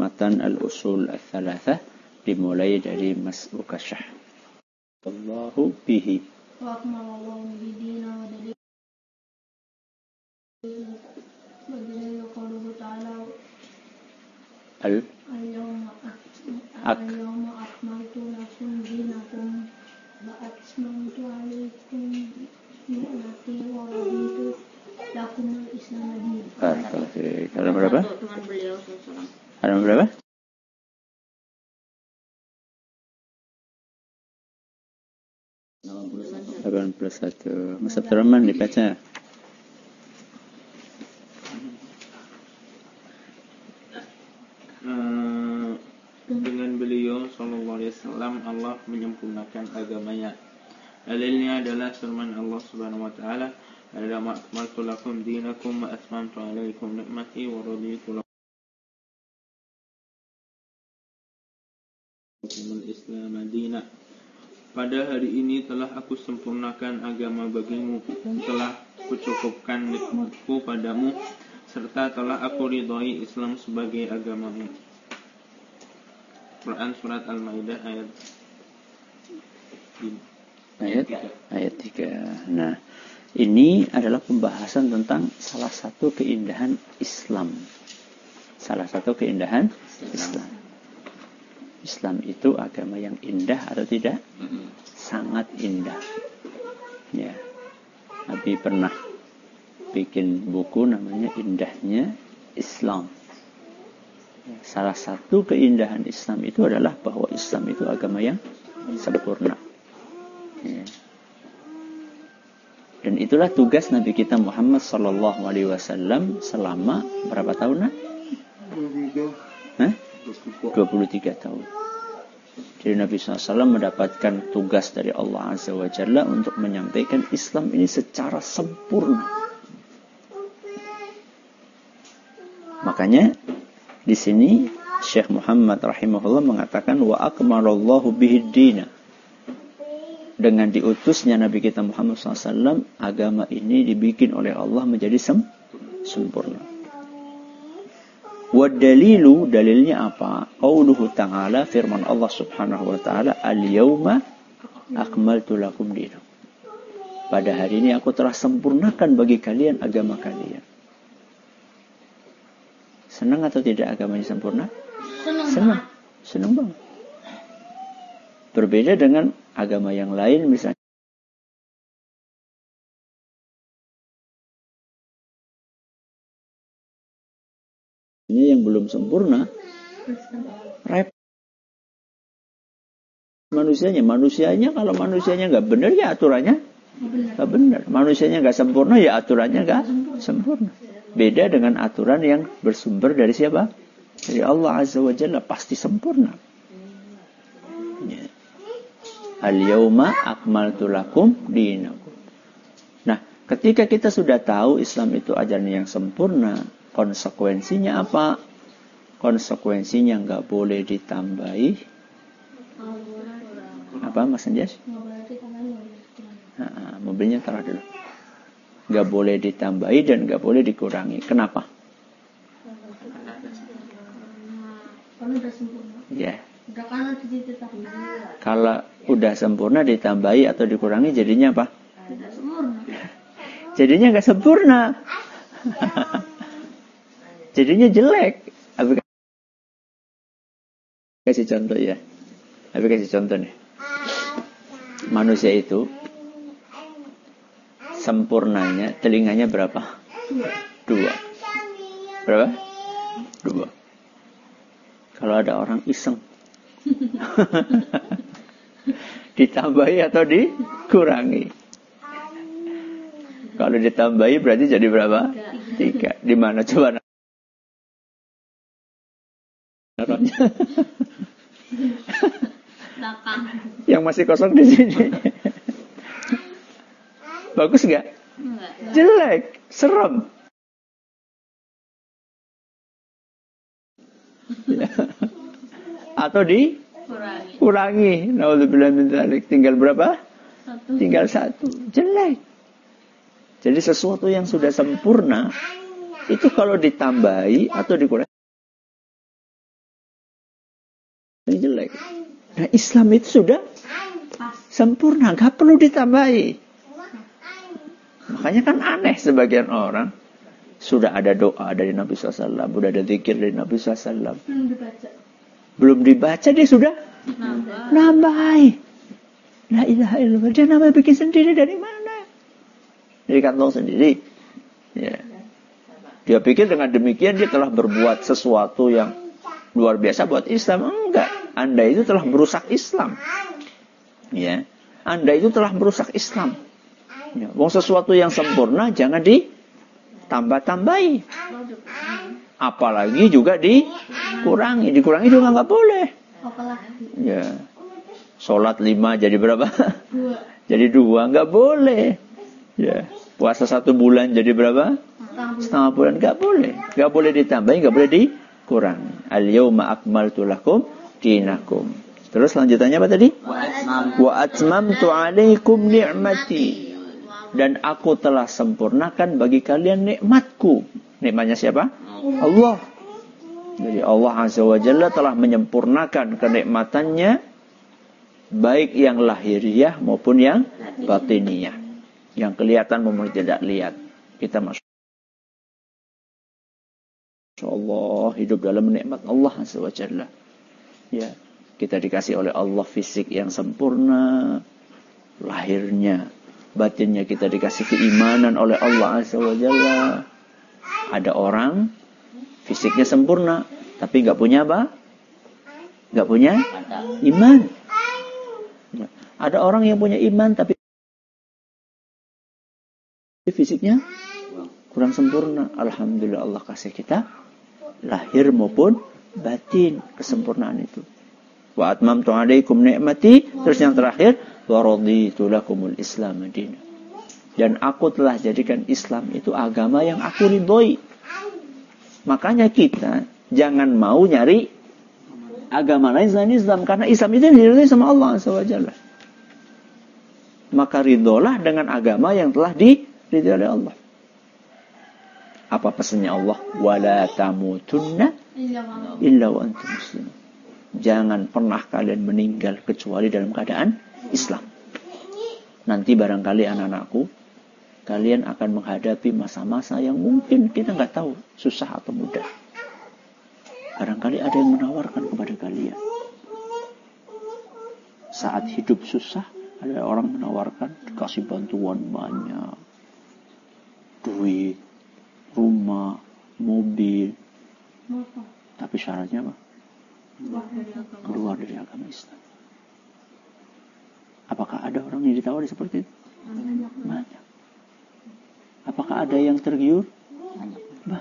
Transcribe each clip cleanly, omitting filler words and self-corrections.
matan al-usul al-thalathah dimulai dari Mas Ukasyah. Allahu bihi. Wa akmalallahu bidina wa dalil. Badalil qawluhu ta'ala al-yawma akmaltu lakum dinakum wa atmamtu alaykum ni'mati wa raditu lakum al-islam dinan. Halaman berapa? Halaman berapa? Halaman 81. Mas Abdurrahman dibaca. Dengan beliau sallallahu alaihi wasallam Allah menyempurnakan agamanya. Dalilnya adalah firman Allah Subhanahu wa taala, "Al-yawma akmaltu lakum dinakum wa atmamtu 'alaikum ni'mati wa raditu lakum al-Islam dinan." Pada hari ini telah aku sempurnakan agama bagimu, telah kucukupkan nikmatku padamu, serta telah aku ridhai Islam sebagai agamamu. Quran Surat Al-Maidah ayat 3. Nah, ini adalah pembahasan tentang salah satu keindahan Islam. Salah satu keindahan Islam. Islam itu agama yang indah atau tidak? Sangat indah. Ya. Nabi pernah bikin buku namanya Indahnya Islam. Salah satu keindahan Islam itu adalah bahwa Islam itu agama yang sempurna. Ya. Dan itulah tugas Nabi kita Muhammad sallallahu alaihi wasallam selama berapa tahun? 23 tahun. Jadi Nabi SAW mendapatkan tugas dari Allah Azza wa Jalla untuk menyampaikan Islam ini secara sempurna. Makanya di sini Syekh Muhammad rahimahullah mengatakan wa akmalallahu bihid dina. Dengan diutusnya Nabi kita Muhammad SAW, agama ini dibikin oleh Allah menjadi sempurna. Wa dalilu, dalilnya apa? Qauluhu ta'ala, firman Allah Subhanahu wa taala, al-yawma akmaltu lakum dinakum. Pada hari ini aku telah sempurnakan bagi kalian agama kalian. Senang atau tidak agamanya sempurna? Senang. Senang banget. Berbeda dengan agama yang lain misalnya. Ini yang belum sempurna. Manusianya kalau manusianya nggak benar ya aturannya nggak benar. Manusianya nggak sempurna ya aturannya nggak sempurna. Beda dengan aturan yang bersumber dari siapa? Dari Allah Azza wa Jalla, pasti sempurna. Ya. Al-yawma akmaltu lakum dinakum. Nah, ketika kita sudah tahu Islam itu ajaran yang sempurna, konsekuensinya apa? Konsekuensinya nggak boleh ditambahi. Apa Mas Anjas? Mobilnya taruh dulu. Nggak boleh ditambahi dan nggak boleh dikurangi. Kenapa? Karena udah sempurna. Ya. Yeah. Kalau udah sempurna ditambahi atau dikurangi jadinya apa? Tidak sempurna. Jadinya nggak sempurna. Jadinya jelek. Abi kasih contoh ya. Abi kasih contoh nih. Manusia itu sempurnanya telinganya berapa? 2. Berapa? 2. Kalau ada orang iseng ditambahi atau dikurangi? Kalau ditambahi berarti jadi berapa? 3. Di mana coba? Yang masih kosong di sini. Bagus nggak? Jelek, serem. Atau dikurangi. Naudzubillah min dzalik. Tinggal berapa? 1. Tinggal 1. Jelek. Jadi sesuatu yang sudah sempurna itu kalau ditambahi atau dikurangi yang jelek. Nah, Islam itu sudah sempurna, nggak perlu ditambahi. Makanya kan aneh sebagian orang. Sudah ada doa dari Nabi SAW, sudah ada zikir dari Nabi SAW. Belum dibaca dia sudah nambahi. La ilaha illallah. Dia namanya bikin sendiri dari mana? Dari kantong sendiri. Ya. Dia pikir dengan demikian dia telah berbuat sesuatu yang luar biasa buat Islam. Enggak. Anda itu telah merusak Islam. Ya. Anda itu telah merusak Islam. Ya. Wong sesuatu yang sempurna jangan ditambah-tambahi. Apalagi juga dikurangi. Dikurangi juga nggak boleh. Ya. Sholat 5 jadi berapa? 2. Jadi 2. Nggak boleh. Ya. Puasa 1 bulan jadi berapa? Setengah bulan. Nggak boleh. Nggak boleh ditambahin, nggak boleh dikurangi. Al-yawma akmaltu lakum dinakum. Terus lanjutannya apa tadi? Wa atmamtu alaikum ni'mati. Dan aku telah sempurnakan bagi kalian nikmatku. Nikmatnya siapa? Allah. Jadi Allah Azza wa Jalla telah menyempurnakan kenikmatannya, baik yang lahiriah maupun yang batiniyah. Yang kelihatan maupun tidak lihat. Kita Masya Allah hidup dalam nikmat Allah Azza wa Jalla. Ya, kita dikasih oleh Allah fisik yang sempurna, lahirnya, batinnya kita dikasih keimanan oleh Allah Azza wa Jalla. Ada orang fisiknya sempurna, tapi nggak punya apa? Nggak punya iman. Ya. Ada orang yang punya iman, tapi fisiknya kurang sempurna. Alhamdulillah Allah kasih kita lahir maupun batin kesempurnaan itu. Wa atmamtu alaikum ni'mati. Terus yang terakhir, wa raditu lakumul Islam madinah. Dan aku telah jadikan Islam itu agama yang aku ridhoi. Makanya kita jangan mau nyari agama lain selain Islam, karena Islam itu diridhoi sama Allah SWT. Maka ridholah dengan agama yang telah diridhoi oleh Allah. Apa pesannya Allah? Wala tamutunna illa wa antum muslimun. Jangan pernah kalian meninggal kecuali dalam keadaan Islam. Nanti barangkali anak-anakku, kalian akan menghadapi masa-masa yang mungkin kita nggak tahu susah atau mudah. Barangkali ada yang menawarkan kepada kalian. Saat hidup susah, ada orang menawarkan dikasih bantuan banyak, duit, rumah, mobil. Tapi syaratnya apa? Keluar dari agama Islam. Apakah ada orang yang ditawari seperti itu? Banyak. Apakah ada yang tergiur? Banyak.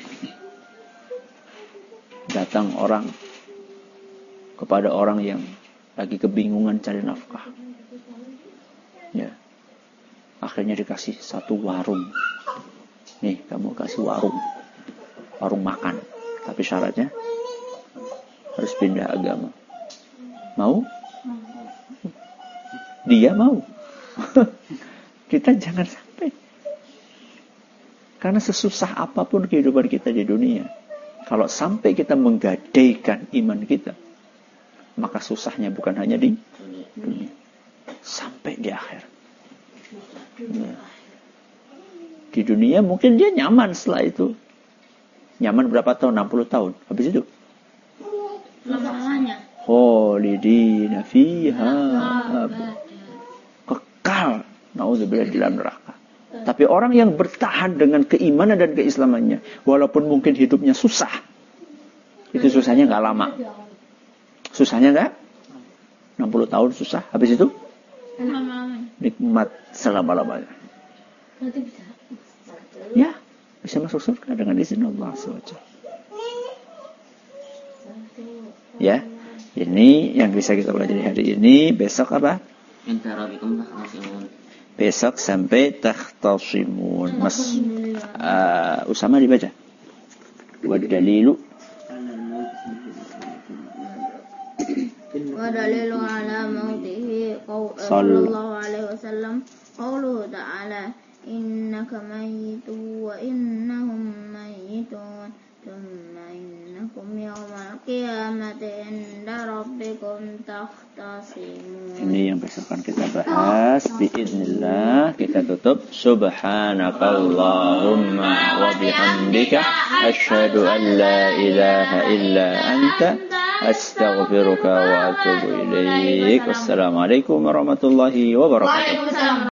Datang orang kepada orang yang lagi kebingungan cari nafkah. Ya. Akhirnya dikasih satu warung. Nih, kamu kasih warung makan. Tapi syaratnya harus pindah agama. Mau? Dia mau. Kita jangan sampai. Karena sesusah apapun kehidupan kita di dunia, kalau sampai kita menggadaikan iman kita, maka susahnya bukan hanya di dunia, sampai di akhir. Ya. Di dunia mungkin dia nyaman setelah itu. Nyaman berapa tahun? 60 tahun. Habis itu Lamanya. Khalidina fiha kekal. Nauzubillah di dalam neraka. Tapi orang yang bertahan dengan keimanan dan keislamannya, walaupun mungkin hidupnya susah, itu susahnya nggak lama. Susahnya nggak? 60 tahun susah. Habis itu nikmat selama-lamanya. Ya, bisa masuk surga dengan izin Allah SWT. Ya, ini yang bisa kita pelajari hari ini. Besok apa? Besok sampai takhtasimun. Mas Usama dibaca. Wa dalilu ala mautihi sallallahu alaihi wasallam qauluhu ta'ala innaka mayyitun wa innahum mayyitun thumma innakum bainakum yaumal qiyamati inda rabbikum takhtasimun. Ini yang besok akan kita bahas biidznillah. Kita tutup subhanakallahumma wa bihamdika asyhadu an la ilaha illa anta astaghfiruka wa atubu ilaik. Wassalamualaikum warahmatullahi wabarakatuh.